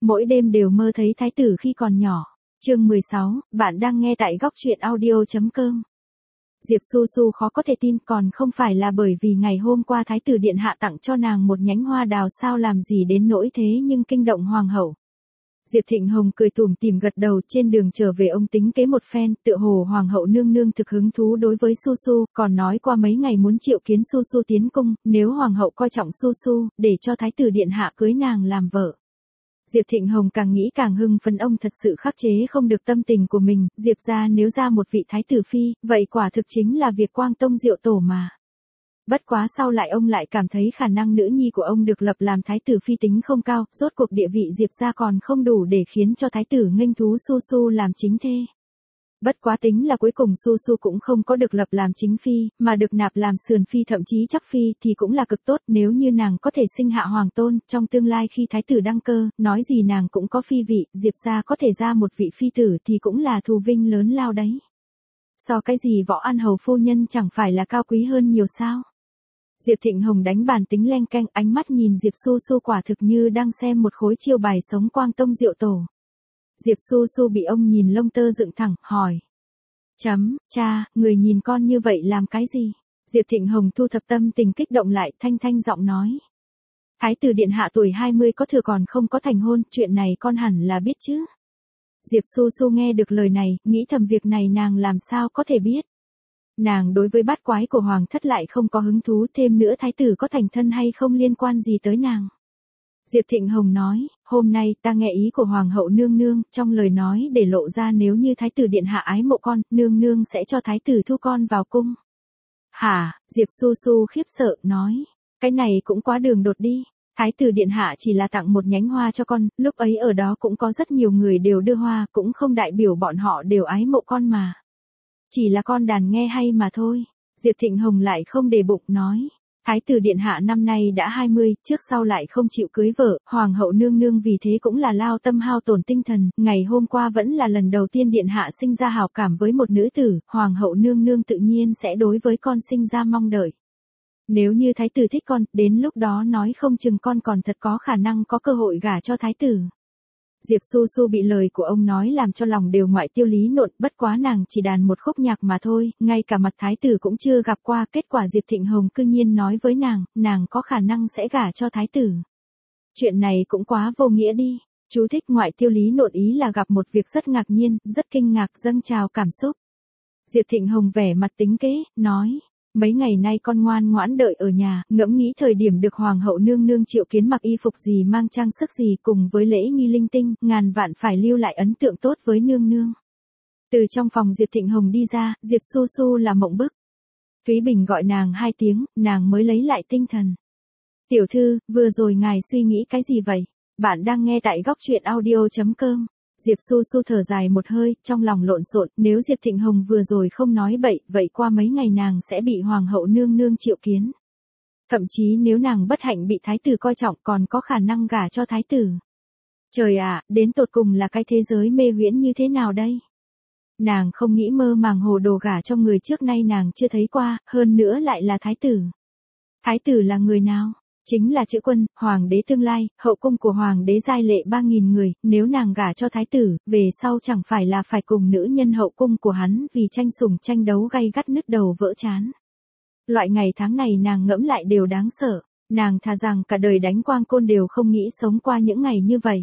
mỗi đêm đều mơ thấy thái tử khi còn nhỏ. Chương 16, bạn đang nghe tại góc truyện audio.com. Diệp Su Su khó có thể tin, còn không phải là bởi vì ngày hôm qua thái tử điện hạ tặng cho nàng một nhánh hoa đào sao làm gì đến nỗi thế nhưng kinh động hoàng hậu. Diệp Thịnh Hồng cười tủm tỉm gật đầu, trên đường trở về ông tính kế một phen, tựa hồ hoàng hậu nương nương thực hứng thú đối với Su Su, còn nói qua mấy ngày muốn triệu kiến Su Su tiến cung, nếu hoàng hậu coi trọng Su Su, để cho thái tử điện hạ cưới nàng làm vợ. Diệp Thịnh Hồng càng nghĩ càng hưng phấn, ông thật sự khắc chế không được tâm tình của mình, Diệp gia nếu ra một vị thái tử phi, vậy quả thực chính là việc quang tông diệu tổ mà. Bất quá sau lại ông lại cảm thấy khả năng nữ nhi của ông được lập làm thái tử phi tính không cao, rốt cuộc địa vị Diệp gia còn không đủ để khiến cho thái tử nghênh thú Su Su làm chính thê. Bất quá tính là cuối cùng Su Su cũng không có được lập làm chính phi, mà được nạp làm sườn phi thậm chí chắc phi thì cũng là cực tốt, nếu như nàng có thể sinh hạ hoàng tôn, trong tương lai khi thái tử đăng cơ, nói gì nàng cũng có phi vị, Diệp gia có thể ra một vị phi tử thì cũng là thù vinh lớn lao đấy. So cái gì Võ An Hầu phu nhân chẳng phải là cao quý hơn nhiều sao? Diệp Thịnh Hồng đánh bàn tính leng keng, ánh mắt nhìn Diệp Su Su quả thực như đang xem một khối chiêu bài sống quang tông diệu tổ. Diệp Su Su bị ông nhìn lông tơ dựng thẳng, hỏi. Cha, người nhìn con như vậy làm cái gì? Diệp Thịnh Hồng thu thập tâm tình kích động lại, thanh giọng nói. Thái tử điện hạ tuổi 20 có thừa còn không có thành hôn, chuyện này con hẳn là biết chứ. Diệp Su Su nghe được lời này, nghĩ thầm việc này nàng làm sao có thể biết. Nàng đối với bát quái của hoàng thất lại không có hứng thú, thêm nữa thái tử có thành thân hay không liên quan gì tới nàng. Diệp Thịnh Hồng nói, hôm nay ta nghe ý của hoàng hậu nương nương, trong lời nói để lộ ra nếu như thái tử điện hạ ái mộ con, nương nương sẽ cho thái tử thu con vào cung. Hả? Diệp Su Su khiếp sợ, nói, cái này cũng quá đường đột đi. Thái tử điện hạ chỉ là tặng một nhánh hoa cho con, lúc ấy ở đó cũng có rất nhiều người đều đưa hoa, cũng không đại biểu bọn họ đều ái mộ con mà. Chỉ là con đàn nghe hay mà thôi. Diệp Thịnh Hồng lại không để bụng, nói. Thái tử điện hạ năm nay đã 20, trước sau lại không chịu cưới vợ, hoàng hậu nương nương vì thế cũng là lao tâm hao tổn tinh thần, ngày hôm qua vẫn là lần đầu tiên điện hạ sinh ra hảo cảm với một nữ tử, hoàng hậu nương nương tự nhiên sẽ đối với con sinh ra mong đợi. Nếu như thái tử thích con, đến lúc đó nói không chừng con còn thật có khả năng có cơ hội gả cho thái tử. Diệp Su Su bị lời của ông nói làm cho lòng đều ngoại tiêu lý nộn, bất quá nàng chỉ đàn một khúc nhạc mà thôi, ngay cả mặt thái tử cũng chưa gặp qua, kết quả Diệp Thịnh Hồng cư nhiên nói với nàng có khả năng sẽ gả cho thái tử. Chuyện này cũng quá vô nghĩa đi. Chú thích ngoại tiêu lý nộn ý là gặp một việc rất ngạc nhiên, rất kinh ngạc, dâng trào cảm xúc. Diệp Thịnh Hồng vẻ mặt tính kế, nói. Mấy ngày nay con ngoan ngoãn đợi ở nhà, ngẫm nghĩ thời điểm được hoàng hậu nương nương triệu kiến mặc y phục gì mang trang sức gì cùng với lễ nghi linh tinh, ngàn vạn phải lưu lại ấn tượng tốt với nương nương. Từ trong phòng Diệp Thịnh Hồng đi ra, Diệp Su Su là mộng bức. Thúy Bình gọi nàng 2 tiếng, nàng mới lấy lại tinh thần. Tiểu thư, vừa rồi ngài suy nghĩ cái gì vậy? Bạn đang nghe tại góc truyện audio.com. Diệp Su Su thở dài một hơi, trong lòng lộn xộn, nếu Diệp Thịnh Hồng vừa rồi không nói bậy, vậy qua mấy ngày nàng sẽ bị hoàng hậu nương nương triệu kiến. Thậm chí nếu nàng bất hạnh bị thái tử coi trọng còn có khả năng gả cho thái tử. Trời ạ, đến tột cùng là cái thế giới mê huyễn như thế nào đây? Nàng không nghĩ mơ màng hồ đồ gả cho người trước nay nàng chưa thấy qua, hơn nữa lại là thái tử. Thái tử là người nào? Chính là chữ Quân, hoàng đế tương lai, hậu cung của hoàng đế giai lệ 3.000 người, nếu nàng gả cho thái tử, về sau chẳng phải là phải cùng nữ nhân hậu cung của hắn vì tranh sủng tranh đấu gay gắt nứt đầu vỡ trán. Loại ngày tháng này nàng ngẫm lại đều đáng sợ, nàng thà rằng cả đời đánh quang côn đều không nghĩ sống qua những ngày như vậy.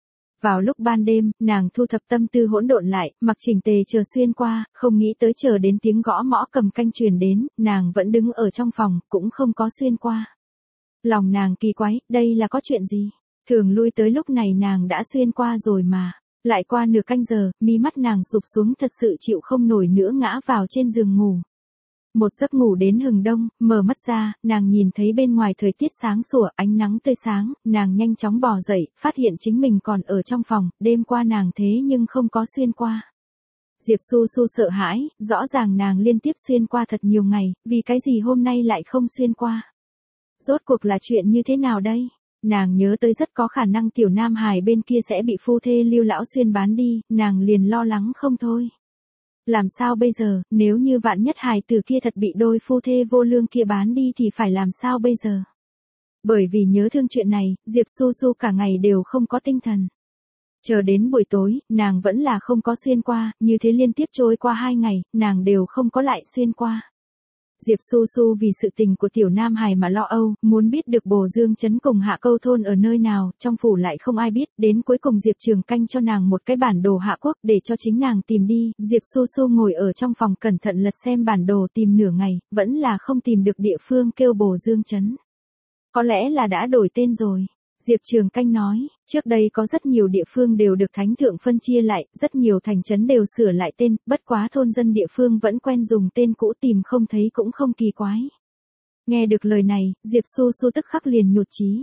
Vào lúc ban đêm, nàng thu thập tâm tư hỗn độn lại, mặc chỉnh tề chờ xuyên qua, không nghĩ tới chờ đến tiếng gõ mõ cầm canh truyền đến, nàng vẫn đứng ở trong phòng, cũng không có xuyên qua. Lòng nàng kỳ quái, đây là có chuyện gì? Thường lui tới lúc này nàng đã xuyên qua rồi mà. Lại qua nửa canh giờ, mi mắt nàng sụp xuống thật sự chịu không nổi nữa ngã vào trên giường ngủ. Một giấc ngủ đến hừng đông, mở mắt ra, nàng nhìn thấy bên ngoài thời tiết sáng sủa, ánh nắng tươi sáng, nàng nhanh chóng bò dậy, phát hiện chính mình còn ở trong phòng, đêm qua nàng thế nhưng không có xuyên qua. Diệp Su Su sợ hãi, rõ ràng nàng liên tiếp xuyên qua thật nhiều ngày, vì cái gì hôm nay lại không xuyên qua. Rốt cuộc là chuyện như thế nào đây? Nàng nhớ tới rất có khả năng tiểu nam hài bên kia sẽ bị phu thê Lưu lão xuyên bán đi, nàng liền lo lắng không thôi. Làm sao bây giờ, nếu như vạn nhất hài tử kia thật bị đôi phu thê vô lương kia bán đi thì phải làm sao bây giờ? Bởi vì nhớ thương chuyện này, Diệp Su Su cả ngày đều không có tinh thần. Chờ đến buổi tối, nàng vẫn là không có xuyên qua, như thế liên tiếp trôi qua 2 ngày, nàng đều không có lại xuyên qua. Diệp Su Su vì sự tình của tiểu Nam Hải mà lo âu, muốn biết được Bồ Dương trấn cùng Hạ Câu thôn ở nơi nào, trong phủ lại không ai biết, đến cuối cùng Diệp Trường Canh cho nàng một cái bản đồ Hạ Quốc để cho chính nàng tìm đi, Diệp Su Su ngồi ở trong phòng cẩn thận lật xem bản đồ tìm nửa ngày, vẫn là không tìm được địa phương kêu Bồ Dương trấn. Có lẽ là đã đổi tên rồi. Diệp Trường Canh nói, trước đây có rất nhiều địa phương đều được thánh thượng phân chia lại, rất nhiều thành trấn đều sửa lại tên, bất quá thôn dân địa phương vẫn quen dùng tên cũ tìm không thấy cũng không kỳ quái. Nghe được lời này, Diệp Su Su tức khắc liền nhụt chí.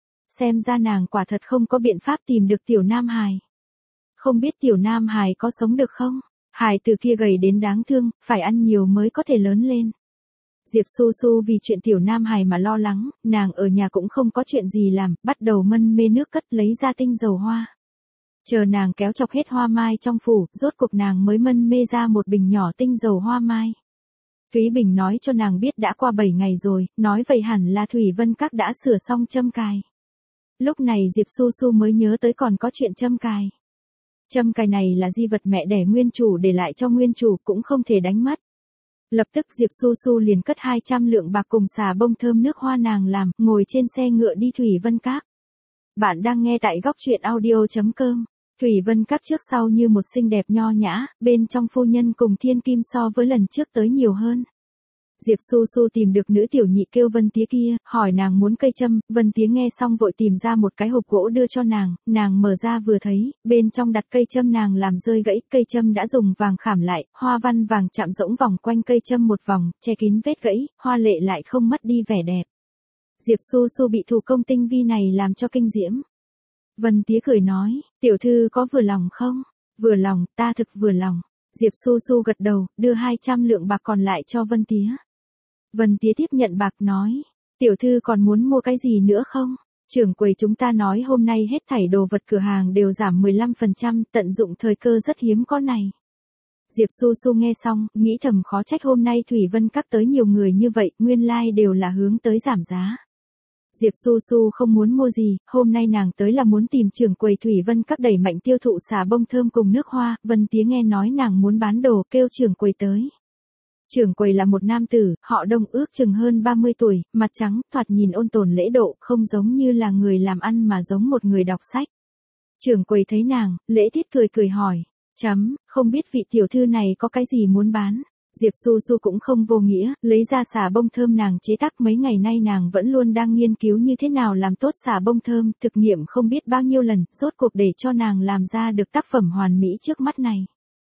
Xem ra nàng quả thật không có biện pháp tìm được tiểu Nam Hải. Không biết tiểu Nam Hải có sống được không? Hải từ kia gầy đến đáng thương, phải ăn nhiều mới có thể lớn lên. Diệp Su Su vì chuyện tiểu Nam Hải mà lo lắng, nàng ở nhà cũng không có chuyện gì làm, bắt đầu mân mê nước cất lấy ra tinh dầu hoa. Chờ nàng kéo chọc hết hoa mai trong phủ, rốt cuộc nàng mới mân mê ra một bình nhỏ tinh dầu hoa mai. Thúy Bình nói cho nàng biết đã qua 7 ngày rồi, nói vậy hẳn là Thủy Vân Các đã sửa xong châm cài. Lúc này Diệp Su Su mới nhớ tới còn có chuyện châm cài. Châm cài này là di vật mẹ đẻ nguyên chủ để lại cho nguyên chủ cũng không thể đánh mất. Lập tức Diệp Su Su liền cất 200 lượng bạc cùng xà bông thơm nước hoa nàng làm, ngồi trên xe ngựa đi Thủy Vân Các. Bạn đang nghe tại góc truyện audio.com. Thủy Vân Các trước sau như một xinh đẹp nho nhã, bên trong phu nhân cùng thiên kim so với lần trước tới nhiều hơn. Diệp Su Su tìm được nữ tiểu nhị kêu Vân Tía kia, hỏi nàng muốn cây châm, Vân Tía nghe xong vội tìm ra một cái hộp gỗ đưa cho nàng mở ra vừa thấy, bên trong đặt cây châm nàng làm rơi gãy, cây châm đã dùng vàng khảm lại, hoa văn vàng chạm rỗng vòng quanh cây châm một vòng, che kín vết gãy, hoa lệ lại không mất đi vẻ đẹp. Diệp Su Su bị thủ công tinh vi này làm cho kinh diễm. Vân Tía cười nói, tiểu thư có vừa lòng không? Vừa lòng, ta thực vừa lòng. Diệp Su Su gật đầu, đưa 200 lượng bạc còn lại cho Vân Tía. Vân Tía tiếp nhận bạc nói, tiểu thư còn muốn mua cái gì nữa không? Trưởng quầy chúng ta nói hôm nay hết thảy đồ vật cửa hàng đều giảm 15%, tận dụng thời cơ rất hiếm có này. Diệp Su Su nghe xong, nghĩ thầm khó trách hôm nay Thủy Vân Các tới nhiều người như vậy, nguyên lai đều là hướng tới giảm giá. Diệp Su Su không muốn mua gì, hôm nay nàng tới là muốn tìm trưởng quầy Thủy Vân Các đẩy mạnh tiêu thụ xà bông thơm cùng nước hoa, Vân Tía nghe nói nàng muốn bán đồ kêu trưởng quầy tới. Trưởng quầy là một nam tử, họ Đông ước chừng hơn 30 tuổi, mặt trắng, thoạt nhìn ôn tồn lễ độ, không giống như là người làm ăn mà giống một người đọc sách. Trưởng quầy thấy nàng, lễ tiết cười hỏi, không biết vị tiểu thư này có cái gì muốn bán. Diệp Su Su cũng không vô nghĩa, lấy ra xà bông thơm nàng chế tác mấy ngày nay nàng vẫn luôn đang nghiên cứu như thế nào làm tốt xà bông thơm, thực nghiệm không biết bao nhiêu lần, rốt cuộc để cho nàng làm ra được tác phẩm hoàn mỹ trước mắt này.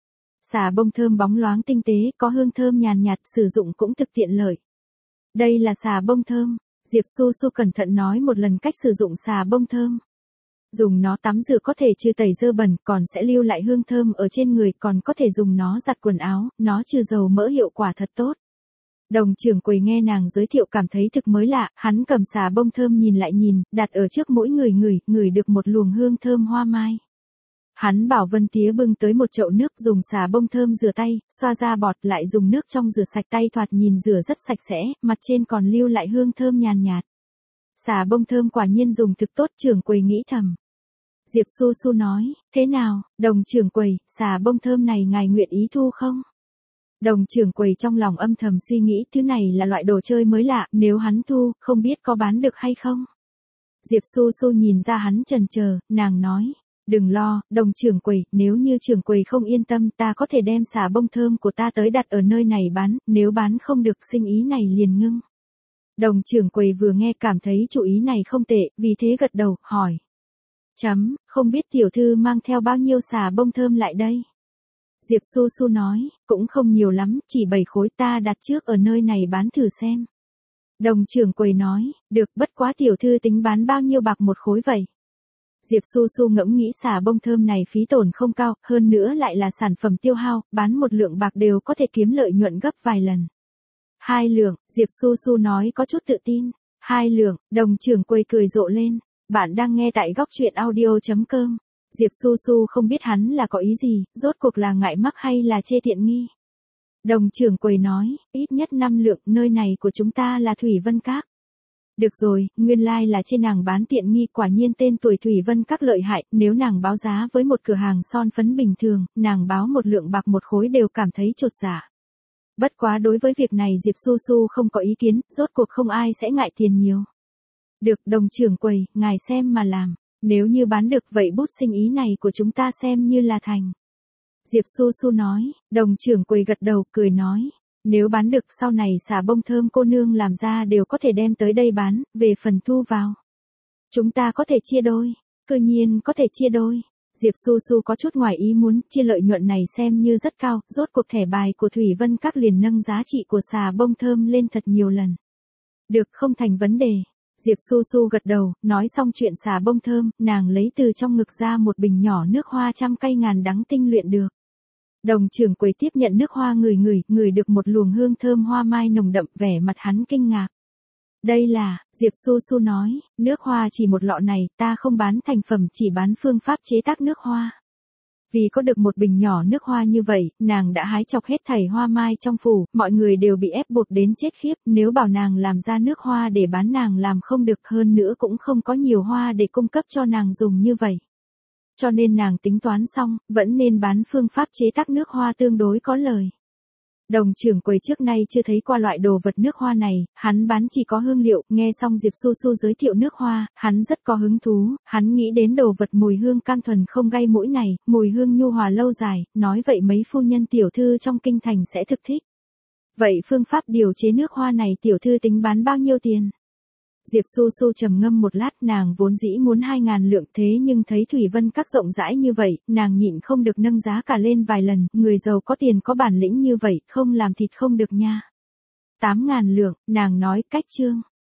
Xà bông thơm bóng loáng tinh tế, có hương thơm nhàn nhạt, sử dụng cũng thực tiện lợi. Đây là xà bông thơm. Diệp Su Su cẩn thận nói một lần cách sử dụng xà bông thơm. Dùng nó tắm rửa có thể trừ tẩy dơ bẩn, còn sẽ lưu lại hương thơm ở trên người, còn có thể dùng nó giặt quần áo, nó trừ dầu mỡ hiệu quả thật tốt. Đồng trưởng quầy nghe nàng giới thiệu cảm thấy thực mới lạ, hắn cầm xà bông thơm nhìn lại nhìn, đặt ở trước mỗi người ngửi được một luồng hương thơm hoa mai. Hắn bảo Vân Tía bưng tới một chậu nước, dùng xà bông thơm rửa tay, xoa ra bọt, lại dùng nước trong rửa sạch tay, thoạt nhìn rửa rất sạch sẽ, mặt trên còn lưu lại hương thơm nhàn nhạt. Xà bông thơm quả nhiên dùng thực tốt, trưởng quầy nghĩ thầm. Diệp Su Su nói, thế nào, đồng trưởng quầy, xà bông thơm này ngài nguyện ý thu không? Đồng trưởng quầy trong lòng âm thầm suy nghĩ, thứ này là loại đồ chơi mới lạ, nếu hắn thu, không biết có bán được hay không? Diệp Su Su nhìn ra hắn chần chờ, nàng nói, đừng lo, đồng trưởng quầy, nếu như trưởng quầy không yên tâm, ta có thể đem xà bông thơm của ta tới đặt ở nơi này bán, nếu bán không được sinh ý này liền ngưng. Đồng trưởng quầy vừa nghe cảm thấy chủ ý này không tệ, vì thế gật đầu, hỏi. Không biết tiểu thư mang theo bao nhiêu xà bông thơm lại đây? Diệp Su Su nói, cũng không nhiều lắm, chỉ 7 khối, ta đặt trước ở nơi này bán thử xem. Đồng trưởng quầy nói, được, bất quá tiểu thư tính bán bao nhiêu bạc một khối vậy? Diệp Su Su ngẫm nghĩ xà bông thơm này phí tổn không cao, hơn nữa lại là sản phẩm tiêu hao, bán 1 lượng bạc đều có thể kiếm lợi nhuận gấp vài lần. 2 lượng, Diệp Su Su nói có chút tự tin. 2 lượng, đồng trưởng quầy cười rộ lên. Bạn đang nghe tại góc truyện audio.com. Diệp Su Su không biết hắn là có ý gì, rốt cuộc là ngại mắc hay là chê tiện nghi. Đồng trưởng quầy nói, ít nhất 5 lượng, nơi này của chúng ta là Thủy Vân Các. Được rồi, nguyên lai là trên nàng bán tiện nghi, quả nhiên tên tuổi Thủy Vân Các lợi hại, nếu nàng báo giá với một cửa hàng son phấn bình thường, nàng báo một lượng bạc một khối đều cảm thấy chột dạ. Bất quá đối với việc này Diệp Su Su không có ý kiến, rốt cuộc không ai sẽ ngại tiền nhiều. Được, đồng trưởng quầy, ngài xem mà làm, nếu như bán được vậy bút sinh ý này của chúng ta xem như là thành. Diệp Su Su nói, đồng trưởng quầy gật đầu, cười nói. Nếu bán được sau này xà bông thơm cô nương làm ra đều có thể đem tới đây bán, về phần thu vào. Chúng ta có thể chia đôi, cư nhiên có thể chia đôi. Diệp Su Su có chút ngoài ý muốn, chia lợi nhuận này xem như rất cao, rốt cuộc thẻ bài của Thủy Vân Các liền nâng giá trị của xà bông thơm lên thật nhiều lần. Được, không thành vấn đề. Diệp Su Su gật đầu, nói xong chuyện xà bông thơm, nàng lấy từ trong ngực ra một bình nhỏ nước hoa trăm cây ngàn đắng tinh luyện được. Đồng trưởng quầy tiếp nhận nước hoa ngửi được một luồng hương thơm hoa mai nồng đậm, vẻ mặt hắn kinh ngạc. Đây là, Diệp Su Su nói, nước hoa chỉ một lọ này, ta không bán thành phẩm, chỉ bán phương pháp chế tác nước hoa. Vì có được một bình nhỏ nước hoa như vậy, nàng đã hái chọc hết thảy hoa mai trong phủ, mọi người đều bị ép buộc đến chết khiếp, nếu bảo nàng làm ra nước hoa để bán nàng làm không được, hơn nữa cũng không có nhiều hoa để cung cấp cho nàng dùng như vậy. Cho nên nàng tính toán xong, vẫn nên bán phương pháp chế tác nước hoa tương đối có lời. Đồng trưởng quầy trước nay chưa thấy qua loại đồ vật nước hoa này, hắn bán chỉ có hương liệu, nghe xong Diệp Su Su giới thiệu nước hoa, hắn rất có hứng thú, hắn nghĩ đến đồ vật mùi hương cam thuần không gây mũi này, mùi hương nhu hòa lâu dài, nói vậy mấy phu nhân tiểu thư trong kinh thành sẽ thực thích. Vậy phương pháp điều chế nước hoa này tiểu thư tính bán bao nhiêu tiền? Diệp Su Su trầm ngâm một lát, nàng vốn dĩ muốn 2.000 lượng, thế nhưng thấy Thủy Vân Các rộng rãi như vậy, nàng nhịn không được nâng giá cả lên vài lần, người giàu có tiền có bản lĩnh như vậy, không làm thịt không được nha. 8.000 lượng, nàng nói, cách chương.